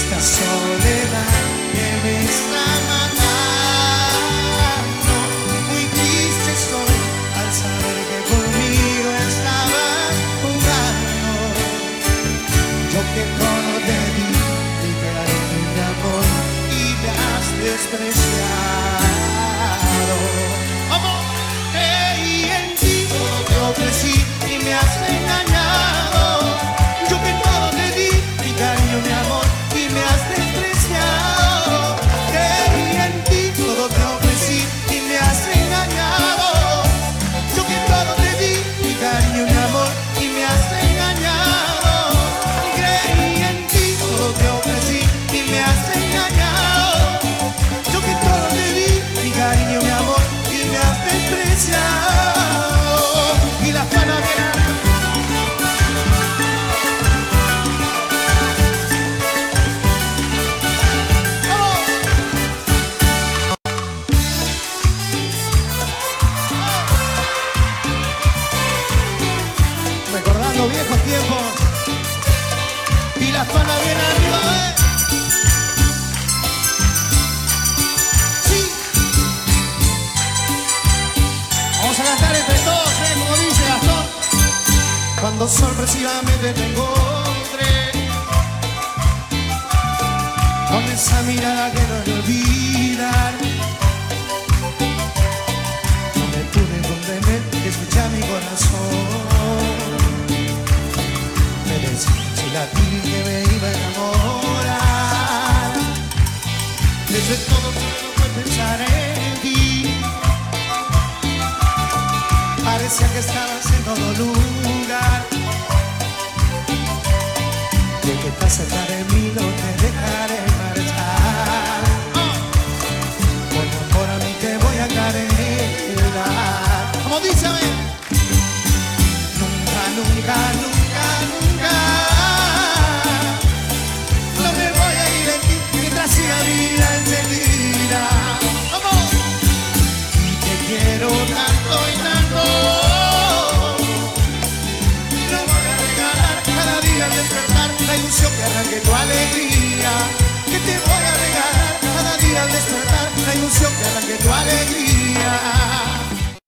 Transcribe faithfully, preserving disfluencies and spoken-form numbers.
esta soledad que me está matando. Muy triste estoy al saber que conmigo estabas jugando. Yo que todo te di, mi cariño y mi amor, y me has despreciado. Amor, creí en ti, todo te ofrecí y me has engañado. Yo que todo te di, mi cariño, mi amor, y me has despreciado. Creí en ti, todo te ofrecí y me has engañado. Yo que todo te di, mi cariño, mi amor, y me has engañado. Creí en ti, todo te ofrecí y me has engañado. Yo que todo te di, mi cariño, mi amor, y me has despreciado. Y las palabras recordando viejos tiempos y las palmas bien arriba, ¿eh? Sí. Vamos a cantar entre todos, ¿eh? Como dice Gastón. Cuando sorpresivamente te encontré con esa mirada que no me olvidar, no me pude contener, escuché a mi corazón. Me decía si la ti que me iba a enamorar. Desde todo puedo fue pensar en ti. Parecía que estabas en todo lugar. De que estás cerca de mí no te dejaré marchar. Por amor a mí te voy a carenar. Como dice, nunca, nunca, nunca, nunca, no me voy a ir de ti mientras siga vida encendida. Vamos. Y te quiero tanto y tanto. No voy a regalar cada día al despertar la ilusión que arranque tu alegría. Que te voy a regalar cada día al despertar la ilusión que arranque